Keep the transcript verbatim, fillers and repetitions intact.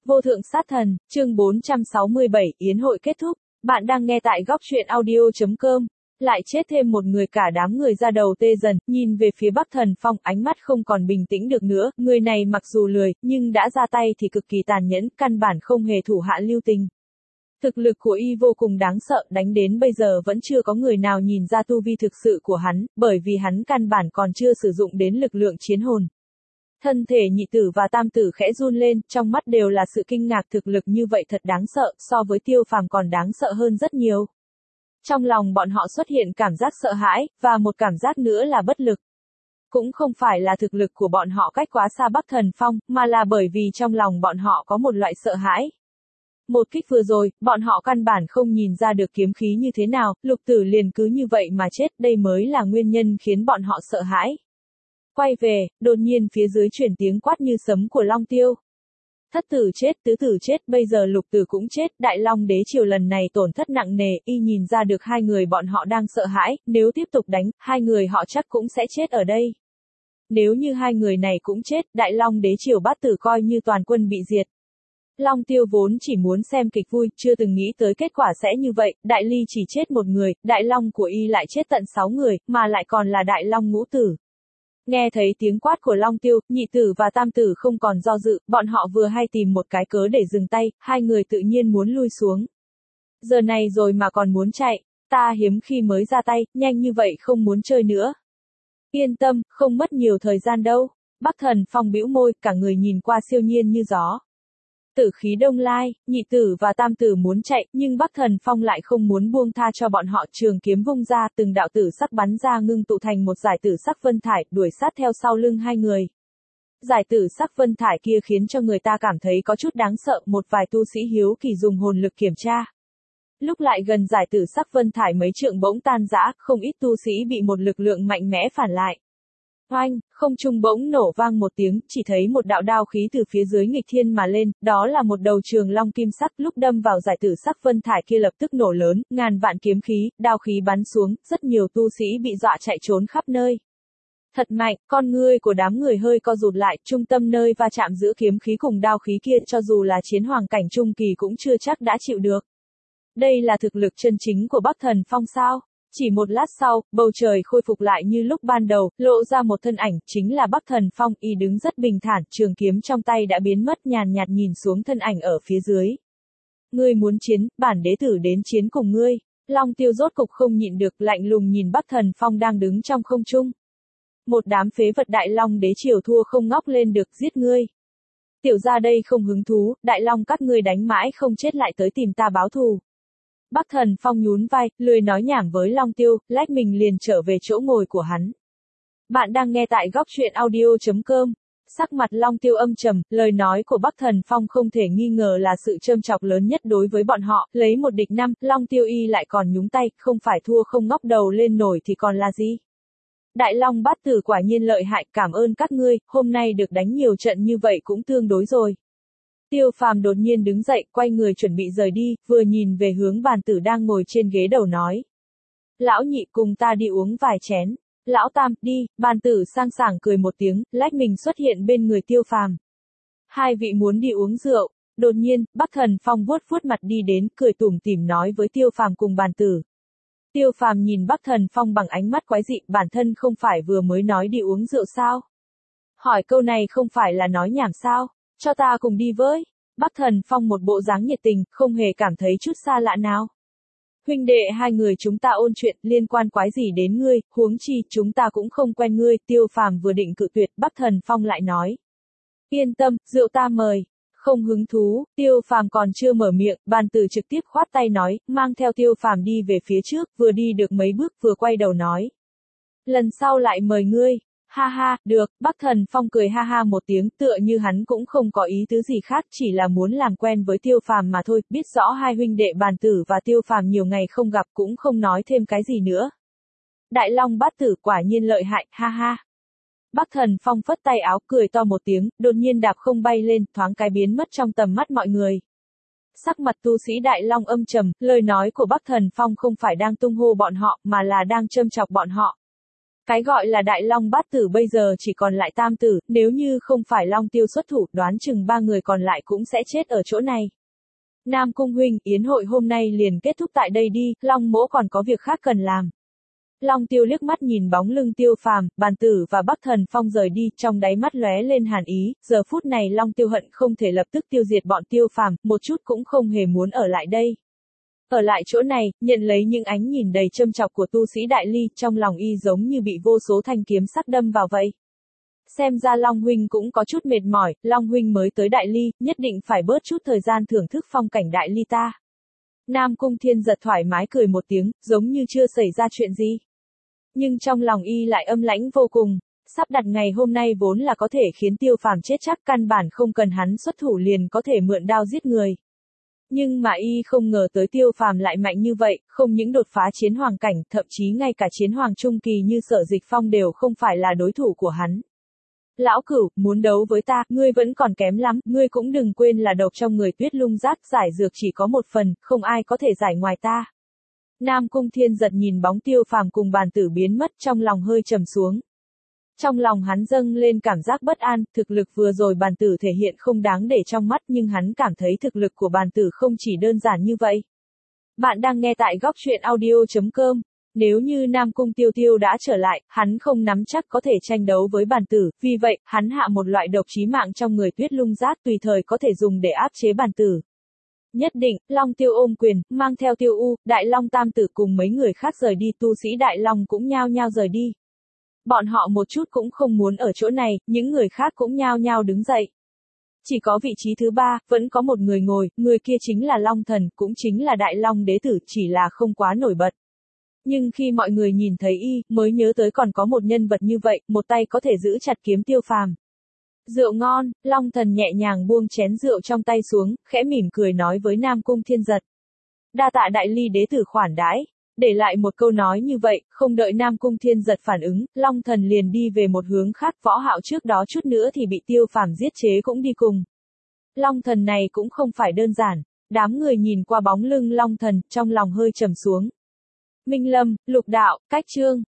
Vô thượng sát thần, chương bốn trăm sáu mươi bảy, yến hội kết thúc. Bạn đang nghe tại góc truyện audio chấm com. Lại chết thêm một người, cả đám người ra đầu tê dần, nhìn về phía Bắc Thần Phong, ánh mắt không còn bình tĩnh được nữa, người này mặc dù lười, nhưng đã ra tay thì cực kỳ tàn nhẫn, căn bản không hề thủ hạ lưu tình. Thực lực của y vô cùng đáng sợ, đánh đến bây giờ vẫn chưa có người nào nhìn ra tu vi thực sự của hắn, bởi vì hắn căn bản còn chưa sử dụng đến lực lượng chiến hồn. Thân thể nhị tử và tam tử khẽ run lên, trong mắt đều là sự kinh ngạc, thực lực như vậy thật đáng sợ, so với Tiêu Phàm còn đáng sợ hơn rất nhiều. Trong lòng bọn họ xuất hiện cảm giác sợ hãi, và một cảm giác nữa là bất lực. Cũng không phải là thực lực của bọn họ cách quá xa Bắc Thần Phong, mà là bởi vì trong lòng bọn họ có một loại sợ hãi. Một kích vừa rồi, bọn họ căn bản không nhìn ra được kiếm khí như thế nào, lục tử liền cứ như vậy mà chết, đây mới là nguyên nhân khiến bọn họ sợ hãi. Quay về, đột nhiên phía dưới chuyển tiếng quát như sấm của Long Tiêu. Thất tử chết, tứ tử chết, bây giờ lục tử cũng chết, Đại Long đế triều lần này tổn thất nặng nề, y nhìn ra được hai người bọn họ đang sợ hãi, nếu tiếp tục đánh, hai người họ chắc cũng sẽ chết ở đây. Nếu như hai người này cũng chết, Đại Long đế triều bát tử coi như toàn quân bị diệt. Long Tiêu vốn chỉ muốn xem kịch vui, chưa từng nghĩ tới kết quả sẽ như vậy, Đại Ly chỉ chết một người, Đại Long của y lại chết tận sáu người, mà lại còn là Đại Long ngũ tử. Nghe thấy tiếng quát của Long Tiêu, nhị tử và tam tử không còn do dự, bọn họ vừa hay tìm một cái cớ để dừng tay, hai người tự nhiên muốn lui xuống. Giờ này rồi mà còn muốn chạy, ta hiếm khi mới ra tay, nhanh như vậy không muốn chơi nữa. Yên tâm, không mất nhiều thời gian đâu. Bắc Thần Phong bĩu môi, cả người nhìn qua siêu nhiên như gió. Tử khí đông lai, nhị tử và tam tử muốn chạy, nhưng Bắc Thần Phong lại không muốn buông tha cho bọn họ, trường kiếm vung ra, từng đạo tử sắc bắn ra ngưng tụ thành một dải tử sắc vân thải, đuổi sát theo sau lưng hai người. Dải tử sắc vân thải kia khiến cho người ta cảm thấy có chút đáng sợ, một vài tu sĩ hiếu kỳ dùng hồn lực kiểm tra. Lúc lại gần dải tử sắc vân thải mấy trượng bỗng tan rã, không ít tu sĩ bị một lực lượng mạnh mẽ phản lại. Oanh, không trung bỗng nổ vang một tiếng, chỉ thấy một đạo đao khí từ phía dưới nghịch thiên mà lên, đó là một đầu trường long kim sắc, lúc đâm vào giải tử sắc vân thải kia lập tức nổ lớn, ngàn vạn kiếm khí, đao khí bắn xuống, rất nhiều tu sĩ bị dọa chạy trốn khắp nơi. Thật mạnh, con ngươi của đám người hơi co rụt lại, trung tâm nơi va chạm giữa kiếm khí cùng đao khí kia cho dù là chiến hoàng cảnh trung kỳ cũng chưa chắc đã chịu được. Đây là thực lực chân chính của Bắc Thần Phong sao? Chỉ một lát sau, bầu trời khôi phục lại như lúc ban đầu, lộ ra một thân ảnh, chính là Bắc Thần Phong, y đứng rất bình thản, trường kiếm trong tay đã biến mất, nhàn nhạt nhìn xuống thân ảnh ở phía dưới. Ngươi muốn chiến, bản đế tử đến chiến cùng ngươi. Long Tiêu rốt cục không nhịn được, lạnh lùng nhìn Bắc Thần Phong đang đứng trong không trung. Một đám phế vật Đại Long đế triều thua không ngóc lên được, giết ngươi. Tiểu gia đây không hứng thú, Đại Long các ngươi đánh mãi không chết lại tới tìm ta báo thù. Bắc Thần Phong nhún vai, lười nói nhảm với Long Tiêu, lách mình liền trở về chỗ ngồi của hắn. Bạn đang nghe tại góc truyện audio chấm com. Sắc mặt Long Tiêu âm trầm, lời nói của Bắc Thần Phong không thể nghi ngờ là sự châm chọc lớn nhất đối với bọn họ, lấy một địch năm, Long Tiêu y lại còn nhúng tay, không phải thua không ngóc đầu lên nổi thì còn là gì? Đại Long bát tử quả nhiên lợi hại, cảm ơn các ngươi, hôm nay được đánh nhiều trận như vậy cũng tương đối rồi. Tiêu Phàm đột nhiên đứng dậy, quay người chuẩn bị rời đi, vừa nhìn về hướng bàn tử đang ngồi trên ghế đầu nói. Lão nhị cùng ta đi uống vài chén. Lão tam, đi, bàn tử sang sảng cười một tiếng, lách mình xuất hiện bên người Tiêu Phàm. Hai vị muốn đi uống rượu. Đột nhiên, Bắc Thần Phong vuốt vuốt mặt đi đến, cười tủm tỉm nói với Tiêu Phàm cùng bàn tử. Tiêu Phàm nhìn Bắc Thần Phong bằng ánh mắt quái dị, bản thân không phải vừa mới nói đi uống rượu sao? Hỏi câu này không phải là nói nhảm sao? Cho ta cùng đi với. Bắc Thần Phong một bộ dáng nhiệt tình, không hề cảm thấy chút xa lạ nào. Huynh đệ hai người chúng ta ôn chuyện, liên quan quái gì đến ngươi, huống chi, chúng ta cũng không quen ngươi, Tiêu Phàm vừa định cự tuyệt, Bắc Thần Phong lại nói. Yên tâm, rượu ta mời. Không hứng thú, Tiêu Phàm còn chưa mở miệng, bàn tử trực tiếp khoát tay nói, mang theo Tiêu Phàm đi về phía trước, vừa đi được mấy bước vừa quay đầu nói. Lần sau lại mời ngươi. Ha ha, được, Bắc Thần Phong cười ha ha một tiếng, tựa như hắn cũng không có ý tứ gì khác, chỉ là muốn làm quen với Tiêu Phàm mà thôi, biết rõ hai huynh đệ bàn tử và Tiêu Phàm nhiều ngày không gặp cũng không nói thêm cái gì nữa. Đại Long bát tử quả nhiên lợi hại, ha ha. Bắc Thần Phong phất tay áo, cười to một tiếng, đột nhiên đạp không bay lên, thoáng cái biến mất trong tầm mắt mọi người. Sắc mặt tu sĩ Đại Long âm trầm, lời nói của Bắc Thần Phong không phải đang tung hô bọn họ, mà là đang châm chọc bọn họ. Cái gọi là Đại Long Bát Tử bây giờ chỉ còn lại Tam Tử, nếu như không phải Long Tiêu xuất thủ, đoán chừng ba người còn lại cũng sẽ chết ở chỗ này. Nam Cung huynh, yến hội hôm nay liền kết thúc tại đây đi, Long mỗ còn có việc khác cần làm. Long Tiêu liếc mắt nhìn bóng lưng Tiêu Phàm, Bàn Tử và Bắc Thần Phong rời đi, trong đáy mắt lóe lên hàn ý, giờ phút này Long Tiêu hận không thể lập tức tiêu diệt bọn Tiêu Phàm, một chút cũng không hề muốn ở lại đây. Ở lại chỗ này, nhận lấy những ánh nhìn đầy châm chọc của tu sĩ Đại Ly, trong lòng y giống như bị vô số thanh kiếm sắc đâm vào vậy. Xem ra Long huynh cũng có chút mệt mỏi, Long huynh mới tới Đại Ly, nhất định phải bớt chút thời gian thưởng thức phong cảnh Đại Ly ta. Nam Cung Thiên Giật thoải mái cười một tiếng, giống như chưa xảy ra chuyện gì. Nhưng trong lòng y lại âm lãnh vô cùng, sắp đặt ngày hôm nay vốn là có thể khiến Tiêu Phàm chết chắc, căn bản không cần hắn xuất thủ liền có thể mượn đao giết người. Nhưng mà y không ngờ tới Tiêu Phàm lại mạnh như vậy, không những đột phá chiến hoàng cảnh, thậm chí ngay cả chiến hoàng trung kỳ như Sở Dịch Phong đều không phải là đối thủ của hắn. Lão Cửu, muốn đấu với ta, ngươi vẫn còn kém lắm, ngươi cũng đừng quên là độc trong người Tuyết Lung Giác, giải dược chỉ có một phần, không ai có thể giải ngoài ta. Nam Cung Thiên Giật nhìn bóng Tiêu Phàm cùng Bàn Tử biến mất, trong lòng hơi trầm xuống. Trong lòng hắn dâng lên cảm giác bất an, thực lực vừa rồi Bàn Tử thể hiện không đáng để trong mắt, nhưng hắn cảm thấy thực lực của Bàn Tử không chỉ đơn giản như vậy. Bạn đang nghe tại góc truyện audio chấm com. Nếu như Nam Cung Tiêu Tiêu đã trở lại, hắn không nắm chắc có thể tranh đấu với Bàn Tử, vì vậy, hắn hạ một loại độc chí mạng trong người Tuyết Lung Giác, tùy thời có thể dùng để áp chế Bàn Tử. Nhất định, Long Tiêu ôm quyền, mang theo Tiêu U, Đại Long Tam Tử cùng mấy người khác rời đi, tu sĩ Đại Long cũng nhao nhao rời đi. Bọn họ một chút cũng không muốn ở chỗ này, những người khác cũng nhao nhao đứng dậy. Chỉ có vị trí thứ ba, vẫn có một người ngồi, người kia chính là Long Thần, cũng chính là Đại Long Đế Tử, chỉ là không quá nổi bật. Nhưng khi mọi người nhìn thấy y, mới nhớ tới còn có một nhân vật như vậy, một tay có thể giữ chặt kiếm Tiêu Phàm. Rượu ngon, Long Thần nhẹ nhàng buông chén rượu trong tay xuống, khẽ mỉm cười nói với Nam Cung Thiên Giật. Đa tạ Đại Ly Đế Tử khoản đãi. Để lại một câu nói như vậy, không đợi Nam Cung Thiên Giật phản ứng, Long Thần liền đi về một hướng khác, Võ Hạo trước đó chút nữa thì bị Tiêu Phàm giết chế cũng đi cùng. Long Thần này cũng không phải đơn giản, đám người nhìn qua bóng lưng Long Thần, trong lòng hơi trầm xuống. Minh Lâm, Lục Đạo, Cách Chương.